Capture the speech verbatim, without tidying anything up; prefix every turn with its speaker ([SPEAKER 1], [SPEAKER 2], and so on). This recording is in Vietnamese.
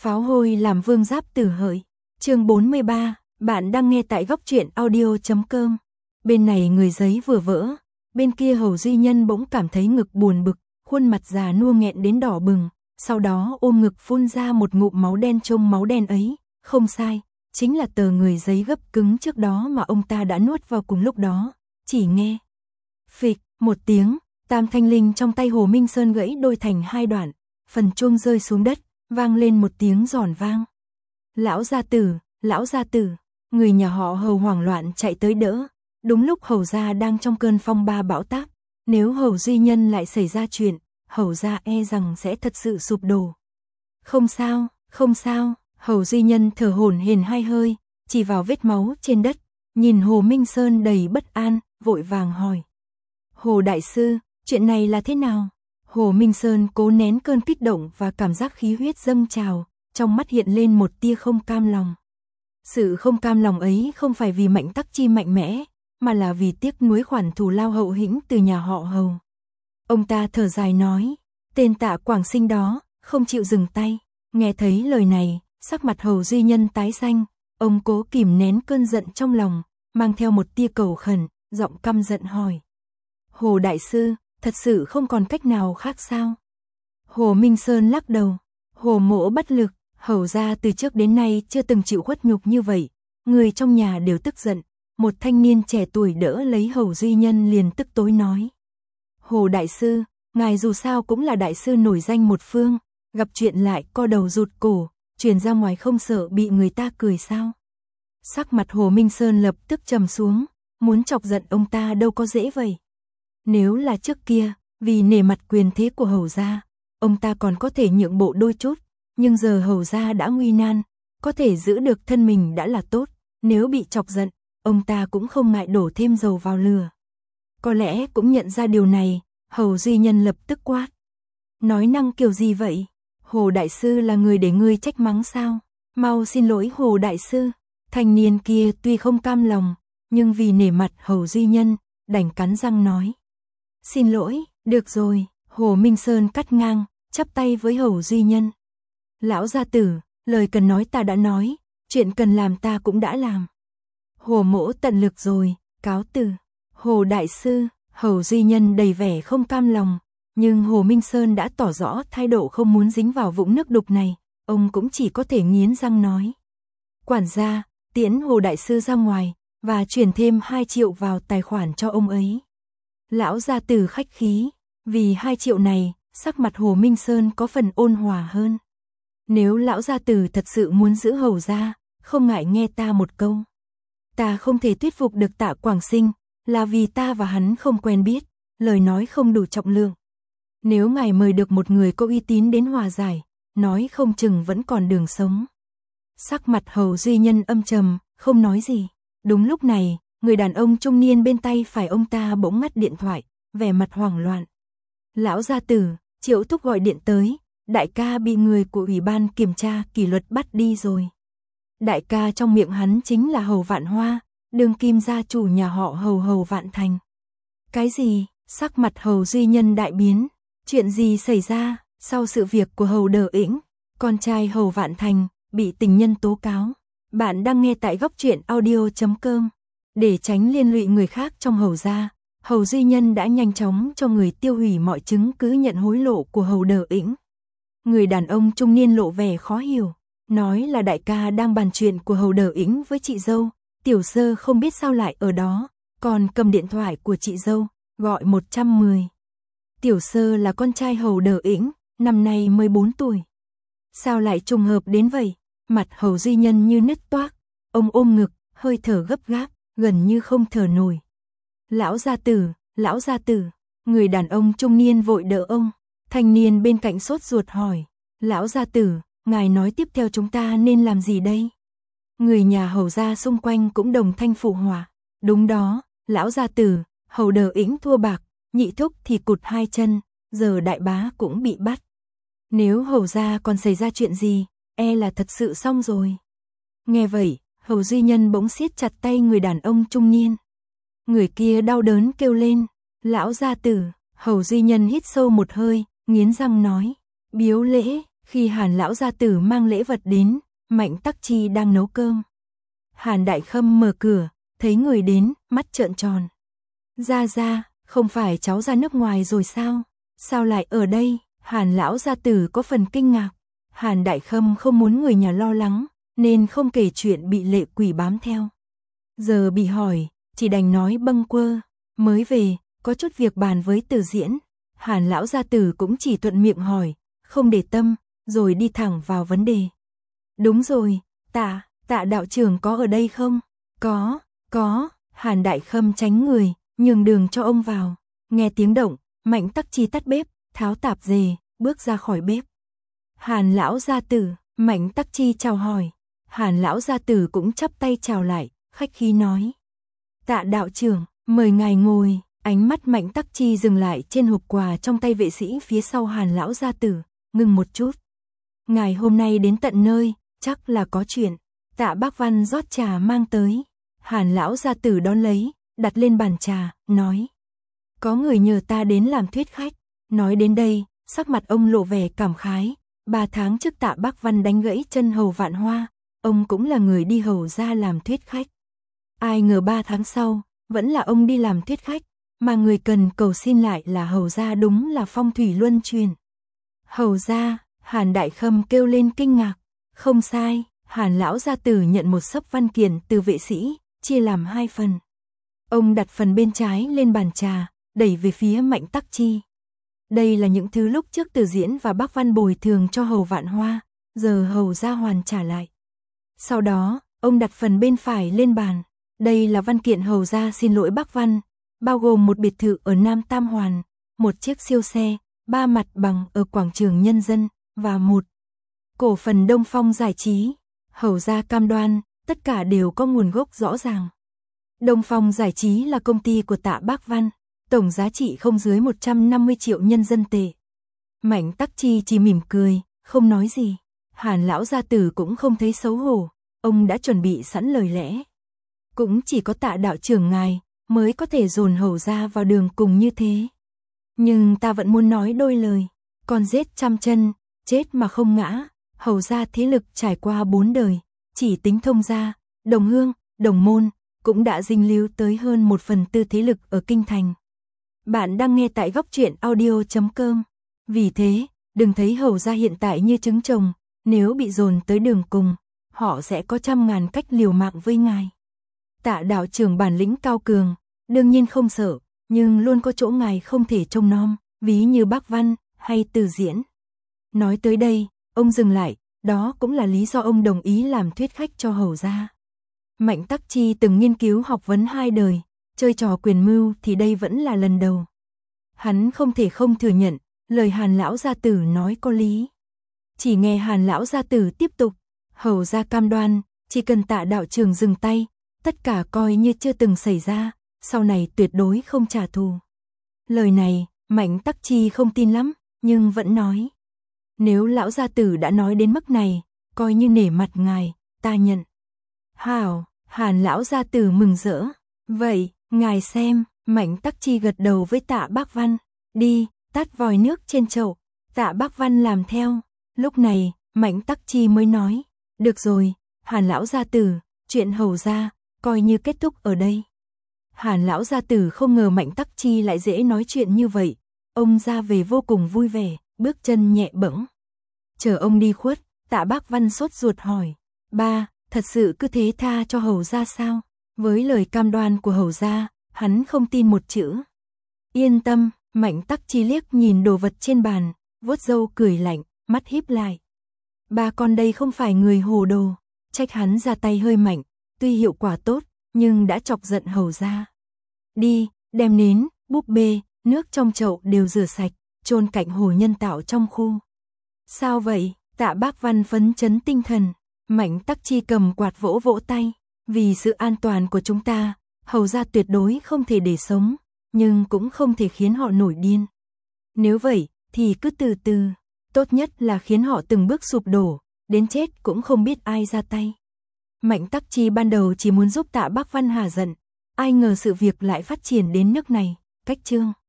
[SPEAKER 1] Pháo hôi làm vương giáp tử hợi. Chương bốn mươi ba, bạn đang nghe tại góc truyện audio chấm com. Bên này người giấy vừa vỡ, bên kia Hầu Duy Nhân bỗng cảm thấy ngực buồn bực, khuôn mặt già nua nghẹn đến đỏ bừng, sau đó ôm ngực phun ra một ngụm máu đen. Trông máu đen ấy, không sai, chính là tờ người giấy gấp cứng trước đó mà ông ta đã nuốt vào cùng lúc đó. Chỉ nghe phịch một tiếng, tam thanh linh trong tay Hồ Minh Sơn gãy đôi thành hai đoạn, phần chuông rơi xuống đất, vang lên một tiếng giòn vang. Lão gia tử, lão gia tử, người nhà họ Hầu hoảng loạn chạy tới đỡ. Đúng lúc Hầu gia đang trong cơn phong ba bão táp, nếu Hầu Duy Nhân lại xảy ra chuyện, Hầu gia e rằng sẽ thật sự sụp đổ. Không sao, không sao, Hầu Duy Nhân thở hổn hển hai hơi, chỉ vào vết máu trên đất, nhìn Hồ Minh Sơn đầy bất an, vội vàng hỏi. Hồ đại sư, chuyện này là thế nào? Hồ Minh Sơn cố nén cơn kích động và cảm giác khí huyết dâng trào, trong mắt hiện lên một tia không cam lòng. Sự không cam lòng ấy không phải vì Mạnh Tắc Chi mạnh mẽ, mà là vì tiếc nuối khoản thù lao hậu hĩnh từ nhà họ Hầu. Ông ta thở dài nói, tên Tạ Quảng Sinh đó, không chịu dừng tay. Nghe thấy lời này, sắc mặt Hầu Duy Nhân tái xanh, ông cố kìm nén cơn giận trong lòng, mang theo một tia cầu khẩn, giọng căm giận hỏi. Hồ đại sư, thật sự không còn cách nào khác sao? Hồ Minh Sơn lắc đầu, Hồ mỗ bất lực, Hầu gia từ trước đến nay chưa từng chịu khuất nhục như vậy, người trong nhà đều tức giận. Một thanh niên trẻ tuổi đỡ lấy Hầu Duy Nhân liền tức tối nói. Hồ đại sư, ngài dù sao cũng là đại sư nổi danh một phương, gặp chuyện lại co đầu rụt cổ, truyền ra ngoài không sợ bị người ta cười sao? Sắc mặt Hồ Minh Sơn lập tức trầm xuống, muốn chọc giận ông ta đâu có dễ vậy. Nếu là trước kia, vì nể mặt quyền thế của Hầu gia, ông ta còn có thể nhượng bộ đôi chút, nhưng giờ Hầu gia đã nguy nan, có thể giữ được thân mình đã là tốt, nếu bị chọc giận, ông ta cũng không ngại đổ thêm dầu vào lửa. Có lẽ cũng nhận ra điều này, Hầu Duy Nhân lập tức quát. Nói năng kiểu gì vậy? Hồ đại sư là người để ngươi trách mắng sao? Mau xin lỗi Hồ đại sư. Thanh niên kia tuy không cam lòng, nhưng vì nể mặt Hầu Duy Nhân, đành cắn răng nói. Xin lỗi, được rồi. Hồ Minh Sơn cắt ngang, chắp tay với Hầu Duy Nhân. Lão gia tử, lời cần nói ta đã nói, chuyện cần làm ta cũng đã làm. Hồ mỗ tận lực rồi, cáo từ. Hồ đại sư, Hầu Duy Nhân đầy vẻ không cam lòng, nhưng Hồ Minh Sơn đã tỏ rõ thái độ không muốn dính vào vũng nước đục này, ông cũng chỉ có thể nghiến răng nói. Quản gia, tiễn Hồ đại sư ra ngoài, và chuyển thêm hai triệu vào tài khoản cho ông ấy. Lão gia tử khách khí, vì hai triệu này, sắc mặt Hồ Minh Sơn có phần ôn hòa hơn. Nếu lão gia tử thật sự muốn giữ Hầu gia, không ngại nghe ta một câu. Ta không thể thuyết phục được Tạ Quảng Sinh, là vì ta và hắn không quen biết, lời nói không đủ trọng lượng. Nếu ngài mời được một người có uy tín đến hòa giải, nói không chừng vẫn còn đường sống. Sắc mặt Hầu Duy Nhân âm trầm, không nói gì. Đúng lúc này, người đàn ông trung niên bên tay phải ông ta bỗng ngắt điện thoại, vẻ mặt hoảng loạn. Lão gia tử, Triệu thúc gọi điện tới, đại ca bị người của Ủy ban kiểm tra kỷ luật bắt đi rồi. Đại ca trong miệng hắn chính là Hầu Vạn Hoa, đương kim gia chủ nhà họ Hầu Hầu Vạn Thành. Cái gì? Sắc mặt Hầu Duy Nhân đại biến. Chuyện gì xảy ra? Sau sự việc của Hầu Đờ Ĩnh, con trai Hầu Vạn Thành, bị tình nhân tố cáo. Bạn đang nghe tại góc truyện audio chấm com. Để tránh liên lụy người khác trong Hầu gia, Hầu Duy Nhân đã nhanh chóng cho người tiêu hủy mọi chứng cứ nhận hối lộ của Hầu Đờ Ĩnh. Người đàn ông trung niên lộ vẻ khó hiểu, nói là đại ca đang bàn chuyện của Hầu Đờ Ĩnh với chị dâu. Tiểu sơ không biết sao lại ở đó, còn cầm điện thoại của chị dâu, gọi một trăm mười. Tiểu sơ là con trai Hầu Đờ Ĩnh, năm nay mười bốn tuổi. Sao lại trùng hợp đến vậy? Mặt Hầu Duy Nhân như nứt toác, ông ôm ngực, hơi thở gấp gáp, gần như không thở nổi. Lão gia tử, lão gia tử, người đàn ông trung niên vội đỡ ông, thanh niên bên cạnh sốt ruột hỏi. Lão gia tử, ngài nói tiếp theo chúng ta nên làm gì đây? Người nhà Hầu gia xung quanh cũng đồng thanh phụ họa. Đúng đó, lão gia tử, Hầu Đờ Ĩnh thua bạc, nhị thúc thì cụt hai chân, giờ đại bá cũng bị bắt. Nếu Hầu gia còn xảy ra chuyện gì, e là thật sự xong rồi. Nghe vậy, Hầu Duy Nhân bỗng siết chặt tay người đàn ông trung niên. Người kia đau đớn kêu lên. Lão gia tử, Hầu Duy Nhân hít sâu một hơi, nghiến răng nói. Biếu lễ, Khi Hàn lão gia tử mang lễ vật đến, Mạnh Tắc Chi đang nấu cơm. Hàn Đại Khâm mở cửa, thấy người đến, mắt trợn tròn. Gia gia, không phải cháu ra nước ngoài rồi sao? Sao lại ở đây? Hàn lão gia tử có phần kinh ngạc. Hàn Đại Khâm không muốn người nhà lo lắng, nên không kể chuyện bị lệ quỷ bám theo. Giờ bị hỏi, chỉ đành nói bâng quơ, mới về, có chút việc bàn với Từ Diễn. Hàn lão gia tử cũng chỉ thuận miệng hỏi, không để tâm, rồi đi thẳng vào vấn đề. Đúng rồi, tạ, tạ đạo trưởng có ở đây không? Có, có, Hàn Đại Khâm tránh người, nhường đường cho ông vào. Nghe tiếng động, Mạnh Tắc Chi tắt bếp, tháo tạp dề, bước ra khỏi bếp. Hàn lão gia tử, Mạnh Tắc Chi chào hỏi. Hàn lão gia tử cũng chắp tay chào lại, khách khí nói. Tạ đạo trưởng, mời ngài ngồi. Ánh mắt Mạnh Tắc Chi dừng lại trên hộp quà trong tay vệ sĩ phía sau Hàn lão gia tử, ngừng một chút. Ngài hôm nay đến tận nơi, chắc là có chuyện. Tạ Bác Văn rót trà mang tới. Hàn lão gia tử đón lấy, đặt lên bàn trà, nói. Có người nhờ ta đến làm thuyết khách. Nói đến đây, sắc mặt ông lộ vẻ cảm khái. Ba tháng trước Tạ Bác Văn đánh gãy chân Hầu Vạn Hoa, ông cũng là người đi hầu ra làm thuyết khách. Ai ngờ ba tháng sau, vẫn là ông đi làm thuyết khách, mà người cần cầu xin lại là hầu gia, đúng là phong thủy luân truyền. Hầu gia, Hàn Đại Khâm kêu lên kinh ngạc. Không sai, Hàn lão gia tử nhận một xấp văn kiện từ vệ sĩ, chia làm hai phần. Ông đặt phần bên trái lên bàn trà, đẩy về phía Mạnh Tắc Chi. Đây là những thứ lúc trước Từ Diễn và Bác Văn bồi thường cho Hầu Vạn Hoa, giờ hầu gia hoàn trả lại. Sau đó, ông đặt phần bên phải lên bàn. Đây là văn kiện hầu gia xin lỗi Bác Văn, bao gồm một biệt thự ở Nam Tam Hoàn, một chiếc siêu xe, ba mặt bằng ở quảng trường Nhân dân, và một cổ phần Đông Phong Giải Trí. Hầu gia cam đoan, tất cả đều có nguồn gốc rõ ràng. Đông Phong Giải Trí là công ty của Tạ Bác Văn, tổng giá trị không dưới một trăm năm mươi triệu nhân dân tệ. Mạnh Tắc Chi chỉ mỉm cười, không nói gì. Hàn lão gia tử cũng không thấy xấu hổ, ông đã chuẩn bị sẵn lời lẽ. Cũng chỉ có Tạ đạo trưởng ngài mới có thể dồn hầu gia vào đường cùng như thế. Nhưng ta vẫn muốn nói đôi lời. Con giết trăm chân, chết mà không ngã. Hầu gia thế lực trải qua bốn đời, chỉ tính Thông gia, Đồng Hương, Đồng Môn, cũng đã dinh líu tới hơn một phần tư thế lực ở kinh thành. Bạn đang nghe tại góc truyện audio chấm com. Vì thế, đừng thấy hầu gia hiện tại như trứng trồng, nếu bị dồn tới đường cùng, họ sẽ có trăm ngàn cách liều mạng với ngài. Tạ đạo trưởng bản lĩnh cao cường, đương nhiên không sợ, nhưng luôn có chỗ ngài không thể trông nom, ví như Bác Văn hay Từ Diễn. Nói tới đây, ông dừng lại, đó cũng là lý do ông đồng ý làm thuyết khách cho hầu gia. Mạnh Tắc Chi từng nghiên cứu học vấn hai đời, chơi trò quyền mưu thì đây vẫn là lần đầu. Hắn không thể không thừa nhận, lời Hàn lão gia tử nói có lý. Chỉ nghe Hàn lão gia tử tiếp tục, hầu gia cam đoan, chỉ cần Tạ đạo trưởng dừng tay, tất cả coi như chưa từng xảy ra, sau này tuyệt đối không trả thù. Lời này, Mạnh Tắc Chi không tin lắm, nhưng vẫn nói. Nếu lão gia tử đã nói đến mức này, coi như nể mặt ngài, ta nhận. Hảo, Hàn lão gia tử mừng rỡ. Vậy, ngài xem, Mạnh Tắc Chi gật đầu với Tạ Bác Văn. Đi, tát vòi nước trên chậu. Tạ Bác Văn làm theo. Lúc này, Mạnh Tắc Chi mới nói. Được rồi, Hàn lão gia tử, chuyện hầu gia, coi như kết thúc ở đây. Hàn lão gia tử không ngờ Mạnh Tắc Chi lại dễ nói chuyện như vậy. Ông ra về vô cùng vui vẻ, bước chân nhẹ bẫng. Chờ ông đi khuất, Tạ Bác Văn sốt ruột hỏi. Ba, thật sự cứ thế tha cho hầu gia sao? Với lời cam đoan của hầu gia, hắn không tin một chữ. Yên tâm, Mạnh Tắc Chi liếc nhìn đồ vật trên bàn, vuốt râu cười lạnh, mắt híp lại. Ba con đây không phải người hồ đồ, trách hắn ra tay hơi mạnh, tuy hiệu quả tốt, nhưng đã chọc giận hầu gia. Đi, đem nến, búp bê, nước trong chậu đều rửa sạch, chôn cạnh hồ nhân tạo trong khu. Sao vậy? Tạ Bác Văn phấn chấn tinh thần. Mạnh Tắc Chi cầm quạt vỗ vỗ tay. Vì sự an toàn của chúng ta, hầu gia tuyệt đối không thể để sống, nhưng cũng không thể khiến họ nổi điên. Nếu vậy, thì cứ từ từ, tốt nhất là khiến họ từng bước sụp đổ, đến chết cũng không biết ai ra tay. Mạnh Tắc Chi ban đầu chỉ muốn giúp Tạ Bác Văn hạ giận, ai ngờ sự việc lại phát triển đến nước này. Cách chương